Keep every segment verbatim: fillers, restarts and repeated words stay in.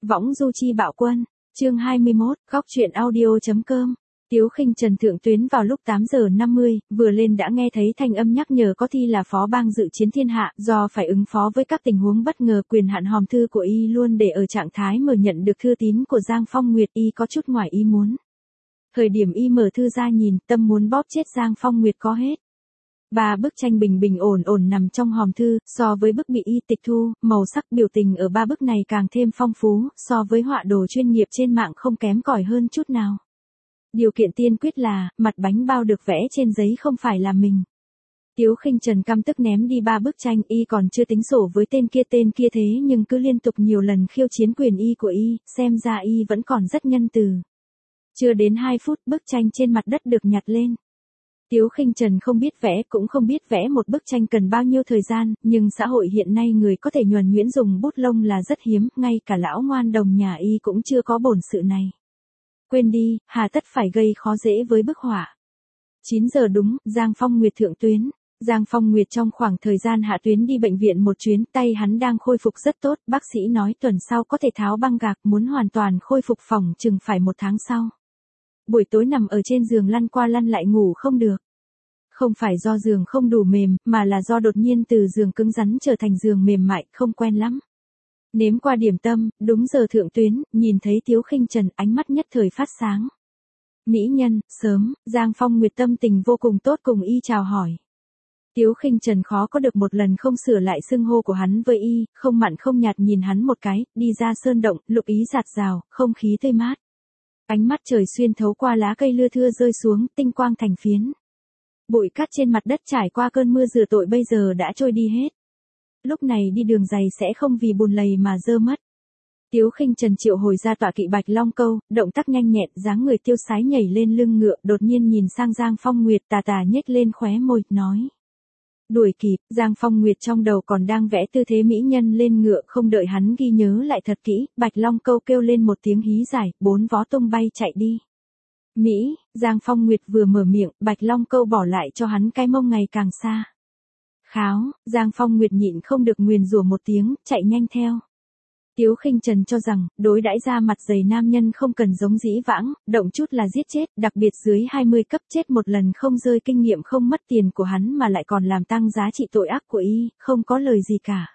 Võng du chi bạo quân, chương hai mươi mốt, góc truyện audio.com. Tiếu Khinh Trần thượng tuyến vào lúc tám giờ năm mươi, vừa lên đã nghe thấy thanh âm nhắc nhở có thi là phó bang dự chiến thiên hạ, do phải ứng phó với các tình huống bất ngờ, quyền hạn hòm thư của y luôn để ở trạng thái mở, nhận được thư tín của Giang Phong Nguyệt y có chút ngoài ý muốn. Thời điểm y mở thư ra nhìn, tâm muốn bóp chết Giang Phong Nguyệt có hết. Ba bức tranh bình bình ổn ổn nằm trong hòm thư, so với bức bị y tịch thu, màu sắc biểu tình ở ba bức này càng thêm phong phú, so với họa đồ chuyên nghiệp trên mạng không kém cỏi hơn chút nào. Điều kiện tiên quyết là, mặt bánh bao được vẽ trên giấy không phải là mình. Tiếu Khinh Trần căm tức ném đi ba bức tranh, y còn chưa tính sổ với tên kia tên kia thế nhưng cứ liên tục nhiều lần khiêu chiến quyền y của y, xem ra y vẫn còn rất nhân từ. Chưa đến hai phút, bức tranh trên mặt đất được nhặt lên. Tiếu Khinh Trần không biết vẽ, cũng không biết vẽ một bức tranh cần bao nhiêu thời gian, nhưng xã hội hiện nay người có thể nhuần nhuyễn dùng bút lông là rất hiếm, ngay cả lão ngoan đồng nhà y cũng chưa có bổn sự này. Quên đi, hà tất phải gây khó dễ với bức họa. chín giờ đúng, Giang Phong Nguyệt thượng tuyến. Giang Phong Nguyệt trong khoảng thời gian hạ tuyến đi bệnh viện một chuyến, tay hắn đang khôi phục rất tốt, bác sĩ nói tuần sau có thể tháo băng gạc, muốn hoàn toàn khôi phục phòng chừng phải một tháng sau. Buổi tối nằm ở trên giường lăn qua lăn lại ngủ không được. Không phải do giường không đủ mềm, mà là do đột nhiên từ giường cứng rắn trở thành giường mềm mại, không quen lắm. Nếm qua điểm tâm, đúng giờ thượng tuyến, nhìn thấy Tiếu Khinh Trần, ánh mắt nhất thời phát sáng. Mỹ nhân, sớm, Giang Phong Nguyệt tâm tình vô cùng tốt cùng y chào hỏi. Tiếu Khinh Trần khó có được một lần không sửa lại xưng hô của hắn với y, không mặn không nhạt nhìn hắn một cái, đi ra sơn động, lục ý giạt rào, không khí tươi mát. Ánh mắt trời xuyên thấu qua lá cây lưa thưa rơi xuống, tinh quang thành phiến. Bụi cát trên mặt đất trải qua cơn mưa rửa tội bây giờ đã trôi đi hết. Lúc này đi đường dày sẽ không vì bùn lầy mà dơ mất. Tiếu Khinh Trần triệu hồi ra tọa kỵ Bạch Long Câu, động tác nhanh nhẹn, dáng người tiêu sái nhảy lên lưng ngựa, đột nhiên nhìn sang Giang Phong Nguyệt, tà tà nhếch lên khóe môi, nói. Đuổi kịp, Giang Phong Nguyệt trong đầu còn đang vẽ tư thế mỹ nhân lên ngựa, không đợi hắn ghi nhớ lại thật kỹ, Bạch Long Câu kêu lên một tiếng hí dài, bốn vó tung bay chạy đi. Mỹ, Giang Phong Nguyệt vừa mở miệng, Bạch Long Câu bỏ lại cho hắn cái mông ngày càng xa. Kháo, Giang Phong Nguyệt nhịn không được nguyền rủa một tiếng, chạy nhanh theo. Tiếu Khinh Trần cho rằng, đối đãi ra mặt dày nam nhân không cần giống dĩ vãng, động chút là giết chết, đặc biệt dưới hai mươi cấp chết một lần không rơi kinh nghiệm không mất tiền của hắn mà lại còn làm tăng giá trị tội ác của y, không có lời gì cả.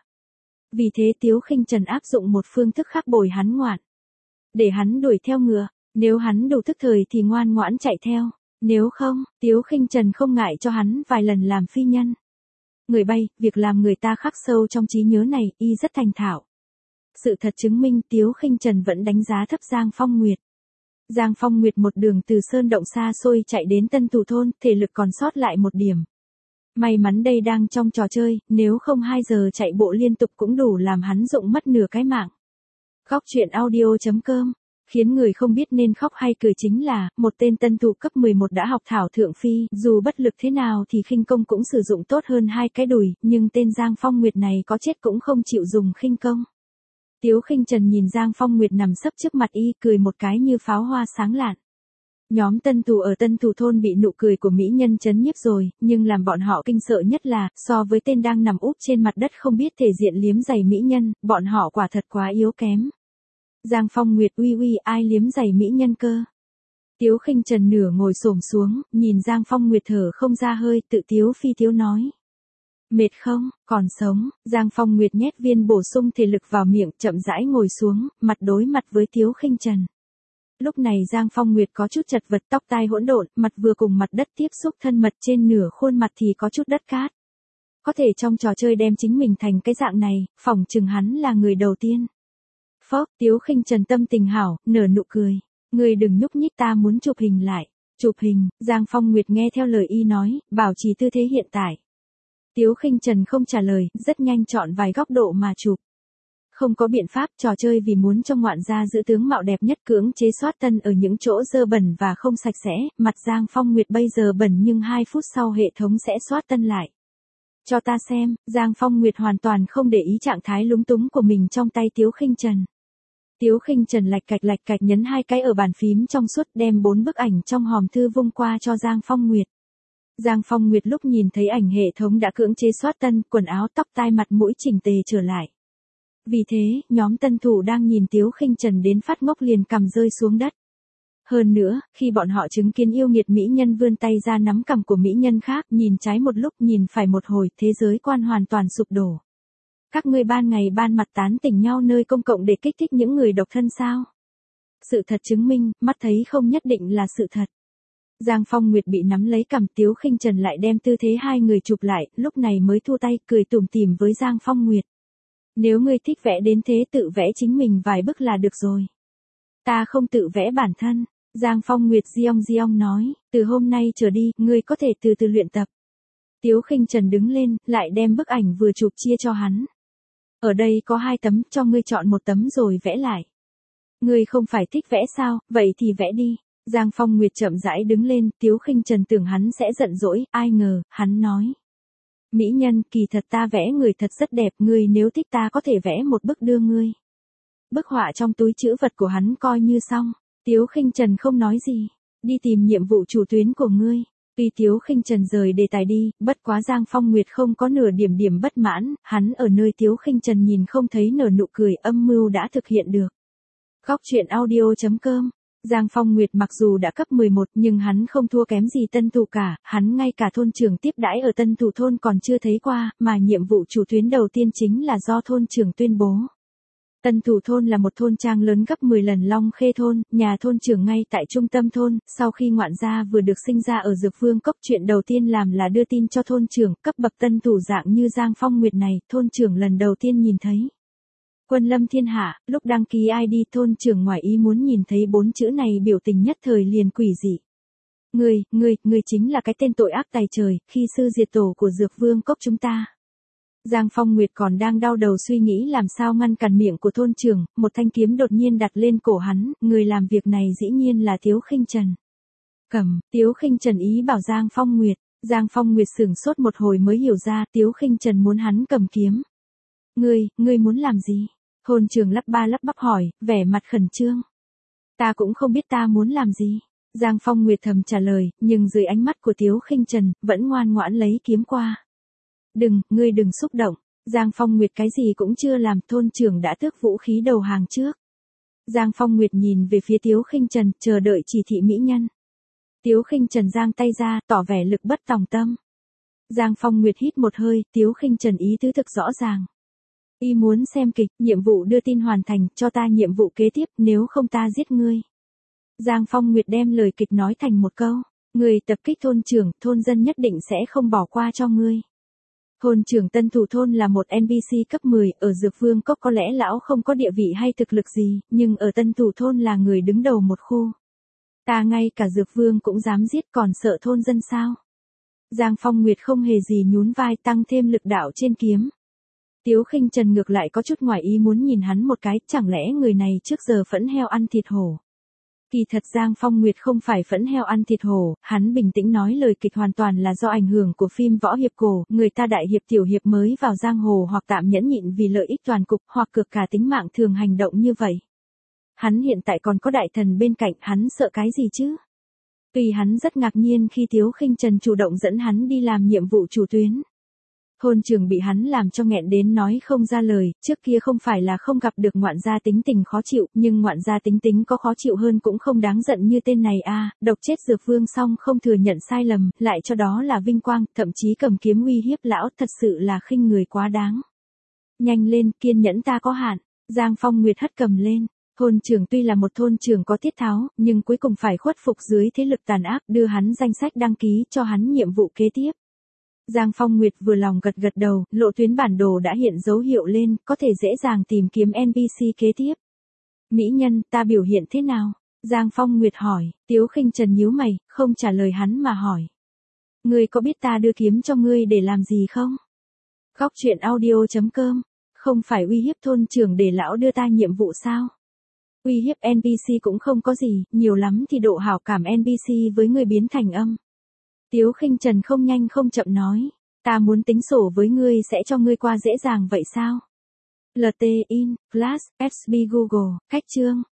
Vì thế Tiếu Khinh Trần áp dụng một phương thức khác bồi hắn ngoạn. Để hắn đuổi theo ngựa, nếu hắn đủ thức thời thì ngoan ngoãn chạy theo, nếu không, Tiếu Khinh Trần không ngại cho hắn vài lần làm phi nhân. Người bay, việc làm người ta khắc sâu trong trí nhớ này, y rất thành thạo. Sự thật chứng minh Tiếu Khinh Trần vẫn đánh giá thấp Giang Phong Nguyệt. Giang Phong Nguyệt một đường từ sơn động xa xôi chạy đến Tân Thủ thôn, thể lực còn sót lại một điểm. May mắn đây đang trong trò chơi, nếu không hai giờ chạy bộ liên tục cũng đủ làm hắn dụng mất nửa cái mạng. Góc truyện audio.com. Khiến người không biết nên khóc hay cười chính là, một tên tân thủ cấp mười một đã học thảo thượng phi, dù bất lực thế nào thì khinh công cũng sử dụng tốt hơn hai cái đùi, nhưng tên Giang Phong Nguyệt này có chết cũng không chịu dùng khinh công. Tiếu Khinh Trần nhìn Giang Phong Nguyệt nằm sấp trước mặt y, cười một cái như pháo hoa sáng lạn. Nhóm tân thủ ở Tân Thủ thôn bị nụ cười của mỹ nhân chấn nhiếp rồi, nhưng làm bọn họ kinh sợ nhất là, so với tên đang nằm úp trên mặt đất không biết thể diện liếm giày mỹ nhân, bọn họ quả thật quá yếu kém. Giang Phong Nguyệt uy uy, ai liếm giày mỹ nhân cơ. Tiếu Khinh Trần nửa ngồi xổm xuống, nhìn Giang Phong Nguyệt thở không ra hơi, tự tiếu phi tiếu nói. Mệt không, còn sống, Giang Phong Nguyệt nhét viên bổ sung thể lực vào miệng, chậm rãi ngồi xuống, mặt đối mặt với Tiếu Khinh Trần. Lúc này Giang Phong Nguyệt có chút chật vật, tóc tai hỗn độn, mặt vừa cùng mặt đất tiếp xúc thân mật, trên nửa khuôn mặt thì có chút đất cát. Có thể trong trò chơi đem chính mình thành cái dạng này, phỏng chừng hắn là người đầu tiên. Phốc, Tiếu Khinh Trần tâm tình hảo, nở nụ cười. Người đừng nhúc nhích, ta muốn chụp hình lại. Chụp hình, Giang Phong Nguyệt nghe theo lời y nói, bảo trì tư thế hiện tại. Tiếu Khinh Trần không trả lời, rất nhanh chọn vài góc độ mà chụp. Không có biện pháp, trò chơi vì muốn cho ngoạn gia giữ tướng mạo đẹp nhất cưỡng chế soát tân ở những chỗ dơ bẩn và không sạch sẽ, mặt Giang Phong Nguyệt bây giờ bẩn nhưng hai phút sau hệ thống sẽ soát tân lại. Cho ta xem, Giang Phong Nguyệt hoàn toàn không để ý trạng thái lúng túng của mình trong tay Tiếu Khinh Trần. Tiếu Khinh Trần lạch cạch lạch cạch nhấn hai cái ở bàn phím trong suốt, đem bốn bức ảnh trong hòm thư vung qua cho Giang Phong Nguyệt. Giang Phong Nguyệt lúc nhìn thấy ảnh hệ thống đã cưỡng chế soát tân, quần áo tóc tai mặt mũi chỉnh tề trở lại. Vì thế, nhóm tân thủ đang nhìn Tiếu Khinh Trần đến phát ngốc liền cằm rơi xuống đất. Hơn nữa, khi bọn họ chứng kiến yêu nghiệt mỹ nhân vươn tay ra nắm cằm của mỹ nhân khác, nhìn trái một lúc nhìn phải một hồi, thế giới quan hoàn toàn sụp đổ. Các ngươi ban ngày ban mặt tán tỉnh nhau nơi công cộng để kích thích những người độc thân sao? Sự thật chứng minh, mắt thấy không nhất định là sự thật. Giang Phong Nguyệt bị nắm lấy cằm, Tiếu Khinh Trần lại đem tư thế hai người chụp lại, lúc này mới thu tay, cười tủm tỉm với Giang Phong Nguyệt. Nếu ngươi thích vẽ đến thế tự vẽ chính mình vài bức là được rồi. Ta không tự vẽ bản thân. Giang Phong Nguyệt giong giong nói, từ hôm nay trở đi, ngươi có thể từ từ luyện tập. Tiếu Khinh Trần đứng lên, lại đem bức ảnh vừa chụp chia cho hắn. Ở đây có hai tấm, cho ngươi chọn một tấm rồi vẽ lại. Ngươi không phải thích vẽ sao, vậy thì vẽ đi. Giang Phong Nguyệt chậm rãi đứng lên, Tiếu Khinh Trần tưởng hắn sẽ giận dỗi, ai ngờ, hắn nói. Mỹ nhân, kỳ thật ta vẽ người thật rất đẹp, ngươi nếu thích ta có thể vẽ một bức đưa ngươi. Bức họa trong túi trữ vật của hắn coi như xong. Tiếu Khinh Trần không nói gì, đi tìm nhiệm vụ chủ tuyến của ngươi. Tuy Tiếu Khinh Trần rời đề tài đi, bất quá Giang Phong Nguyệt không có nửa điểm điểm bất mãn, hắn ở nơi Tiếu Khinh Trần nhìn không thấy nở nụ cười, âm mưu đã thực hiện được. Góc truyện audio chấm com. Giang Phong Nguyệt mặc dù đã cấp mười một nhưng hắn không thua kém gì tân thủ cả, hắn ngay cả thôn trưởng tiếp đãi ở tân thủ thôn còn chưa thấy qua, mà nhiệm vụ chủ tuyến đầu tiên chính là do thôn trưởng tuyên bố. Tân thủ thôn là một thôn trang lớn gấp mười lần Long Khê thôn, nhà thôn trưởng ngay tại trung tâm thôn, sau khi ngoạn gia vừa được sinh ra ở Dược Vương Cốc, chuyện đầu tiên làm là đưa tin cho thôn trưởng, cấp bậc tân thủ dạng như Giang Phong Nguyệt này, thôn trưởng lần đầu tiên nhìn thấy. Quân lâm thiên hạ, lúc đăng ký i đê thôn trưởng ngoài ý muốn nhìn thấy bốn chữ này biểu tình nhất thời liền quỷ dị. Ngươi, ngươi, ngươi chính là cái tên tội ác tày trời, khi sư diệt tổ của Dược Vương Cốc chúng ta. Giang Phong Nguyệt còn đang đau đầu suy nghĩ làm sao ngăn cản miệng của thôn trưởng, một thanh kiếm đột nhiên đặt lên cổ hắn, người làm việc này dĩ nhiên là Tiếu Khinh Trần. Cầm, Tiếu Khinh Trần ý bảo Giang Phong Nguyệt, Giang Phong Nguyệt sửng sốt một hồi mới hiểu ra Tiếu Khinh Trần muốn hắn cầm kiếm. Ngươi, ngươi muốn làm gì? Thôn trưởng lắp ba lắp bắp hỏi, vẻ mặt khẩn trương. Ta cũng không biết ta muốn làm gì. Giang Phong Nguyệt thầm trả lời, nhưng dưới ánh mắt của Tiếu Khinh Trần, vẫn ngoan ngoãn lấy kiếm qua. Đừng, ngươi đừng xúc động. Giang Phong Nguyệt cái gì cũng chưa làm, thôn trưởng đã tước vũ khí đầu hàng trước. Giang Phong Nguyệt nhìn về phía Tiếu Khinh Trần, chờ đợi chỉ thị mỹ nhân. Tiếu Khinh Trần giang tay ra, tỏ vẻ lực bất tòng tâm. Giang Phong Nguyệt hít một hơi, Tiếu Khinh Trần ý tứ thực rõ ràng. Y muốn xem kịch, nhiệm vụ đưa tin hoàn thành, cho ta nhiệm vụ kế tiếp, nếu không ta giết ngươi. Giang Phong Nguyệt đem lời kịch nói thành một câu. Người tập kích thôn trưởng, thôn dân nhất định sẽ không bỏ qua cho ngươi. Thôn trưởng Tân Thủ Thôn là một en pê xê cấp mười, ở Dược Vương Cốc có lẽ lão không có địa vị hay thực lực gì, nhưng ở Tân Thủ Thôn là người đứng đầu một khu. Ta ngay cả Dược Vương cũng dám giết còn sợ thôn dân sao? Giang Phong Nguyệt không hề gì nhún vai tăng thêm lực đạo trên kiếm. Tiếu Khinh Trần ngược lại có chút ngoài ý muốn nhìn hắn một cái, chẳng lẽ người này trước giờ phẫn heo ăn thịt hổ. Kỳ thật Giang Phong Nguyệt không phải phẫn heo ăn thịt hổ, hắn bình tĩnh nói lời kịch hoàn toàn là do ảnh hưởng của phim võ hiệp cổ, người ta đại hiệp tiểu hiệp mới vào giang hồ hoặc tạm nhẫn nhịn vì lợi ích toàn cục hoặc cược cả tính mạng thường hành động như vậy. Hắn hiện tại còn có đại thần bên cạnh, hắn sợ cái gì chứ? Tuy hắn rất ngạc nhiên khi Tiếu Khinh Trần chủ động dẫn hắn đi làm nhiệm vụ chủ tuyến. Thôn trưởng bị hắn làm cho nghẹn đến nói không ra lời, trước kia không phải là không gặp được ngoạn gia tính tình khó chịu, nhưng ngoạn gia tính tính có khó chịu hơn cũng không đáng giận như tên này a, à, độc chết Dược Vương xong không thừa nhận sai lầm, lại cho đó là vinh quang, thậm chí cầm kiếm uy hiếp lão, thật sự là khinh người quá đáng. Nhanh lên, kiên nhẫn ta có hạn. Giang Phong Nguyệt hất cầm lên. Thôn trưởng tuy là một thôn trưởng có tiết tháo, nhưng cuối cùng phải khuất phục dưới thế lực tàn ác, đưa hắn danh sách đăng ký cho hắn nhiệm vụ kế tiếp. Giang Phong Nguyệt vừa lòng gật gật đầu, lộ tuyến bản đồ đã hiện dấu hiệu lên, có thể dễ dàng tìm kiếm en pê xê kế tiếp. Mỹ nhân, ta biểu hiện thế nào? Giang Phong Nguyệt hỏi, Tiếu Khinh Trần nhíu mày, không trả lời hắn mà hỏi. Ngươi có biết ta đưa kiếm cho ngươi để làm gì không? Góc truyện audio chấm com, không phải uy hiếp thôn trưởng để lão đưa ta nhiệm vụ sao? Uy hiếp en pê xê cũng không có gì, nhiều lắm thì độ hảo cảm en pê xê với người biến thành âm. Tiếu Khinh Trần không nhanh không chậm nói, ta muốn tính sổ với ngươi sẽ cho ngươi qua dễ dàng vậy sao? lờ tê in, Flash, ép bê Google, cách chương.